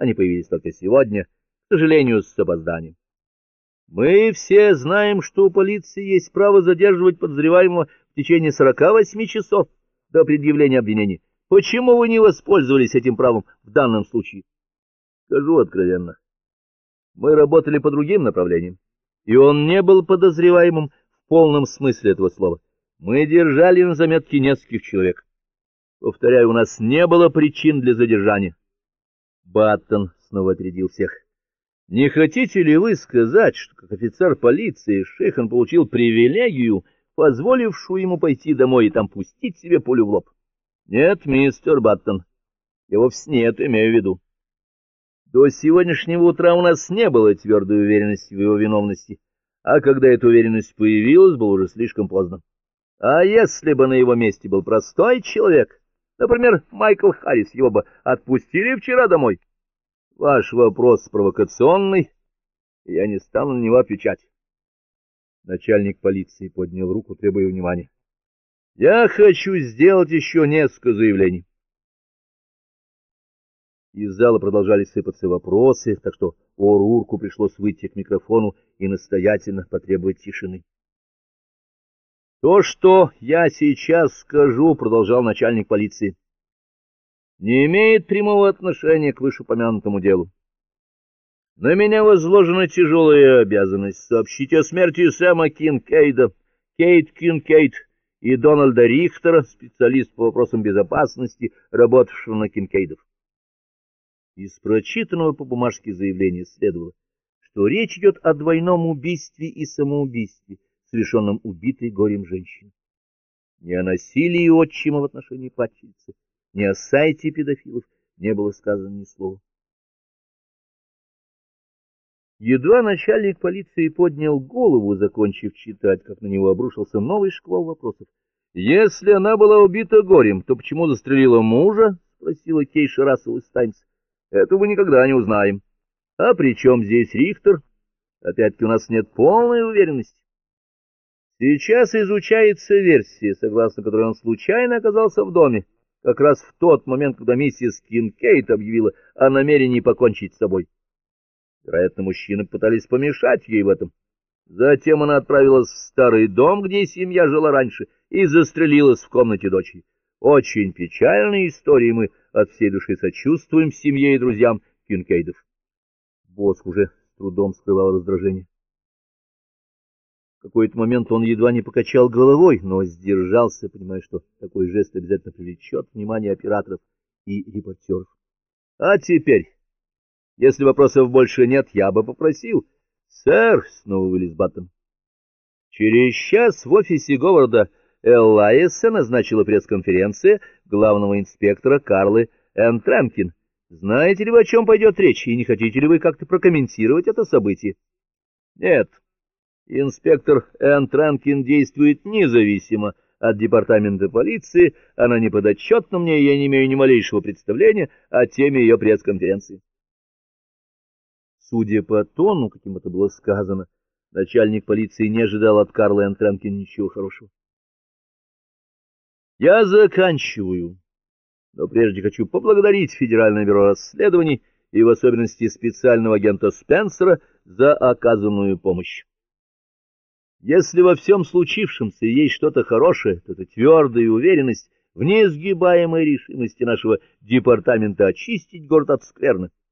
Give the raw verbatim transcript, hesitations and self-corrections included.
Они появились только сегодня, к сожалению, с опозданием. Мы все знаем, что у полиции есть право задерживать подозреваемого в течение сорока восьми часов до предъявления обвинений. Почему вы не воспользовались этим правом в данном случае? Скажу откровенно. Мы работали по другим направлениям, и он не был подозреваемым в полном смысле этого слова. Мы держали на заметке нескольких человек. Повторяю, у нас не было причин для задержания. Баттон снова опередил всех. Не хотите ли вы сказать, что как офицер полиции Шейхан получил привилегию, позволившую ему пойти домой и там пустить себе пулю в лоб? Нет, мистер Баттон, я вовсе не это имею в виду. До сегодняшнего утра у нас не было твердой уверенности в его виновности, а когда эта уверенность появилась, было уже слишком поздно. А если бы на его месте был простой человек, например, Майкл Харрис, его бы отпустили вчера домой? Ваш вопрос провокационный, и я не стану на него отвечать. Начальник полиции поднял руку, требуя внимания. Я хочу сделать еще несколько заявлений. Из зала продолжали сыпаться вопросы, так что О'Рурку пришлось выйти к микрофону и настоятельно потребовать тишины. То, что я сейчас скажу, продолжал начальник полиции, не имеет прямого отношения к вышеупомянутому делу. На меня возложена тяжелая обязанность сообщить о смерти Сэма Кинкейда, Кейт Кинкейд и Дональда Рихтера, специалист по вопросам безопасности, работавшего на Кинкейдов. Из прочитанного по бумажке заявления следовало, что речь идет о двойном убийстве и самоубийстве, совершенном убитой горем женщиной. Не о насилии отчима в отношении падчерицы, ни о сайте педофилов не было сказано ни слова. Едва начальник полиции поднял голову, закончив читать, как на него обрушился новый шквал вопросов. «Если она была убита горем, то почему застрелила мужа?» — спросила Кейша Рассел из «Таймс». «Этого мы никогда не узнаем. А при чем здесь Рихтер? Опять-таки у нас нет полной уверенности. Сейчас изучается версия, согласно которой он случайно оказался в доме, как раз в тот момент, когда миссис Кинкейд объявила о намерении покончить с собой. Вероятно, мужчины пытались помешать ей в этом. Затем она отправилась в старый дом, где семья жила раньше, и застрелилась в комнате дочери. Очень печальная история, мы от всей души сочувствуем семье и друзьям Кинкейдов». Босх уже с трудом скрывал раздражение. В какой-то момент он едва не покачал головой, но сдержался, понимая, что такой жест обязательно привлечет внимание операторов и репортеров. А теперь, если вопросов больше нет, я бы попросил. Сэр, снова вылез Баттон. Через час в офисе Говарда Эллайеса назначила пресс-конференция главного инспектора Карлы Энн Тренкин. Знаете ли вы, о чем пойдет речь, и не хотите ли вы как-то прокомментировать это событие? Нет. Инспектор Энн Тренкин действует независимо от департамента полиции, она не подотчетна мне, и я не имею ни малейшего представления о теме ее пресс-конференции. Судя по тону, каким это было сказано, начальник полиции не ожидал от Карлы Энн Тренкин ничего хорошего. Я заканчиваю, но прежде хочу поблагодарить Федеральное бюро расследований и в особенности специального агента Спенсера за оказанную помощь. Если во всем случившемся есть что-то хорошее, то это твердая уверенность в неизгибаемой решимости нашего департамента очистить город от скверны.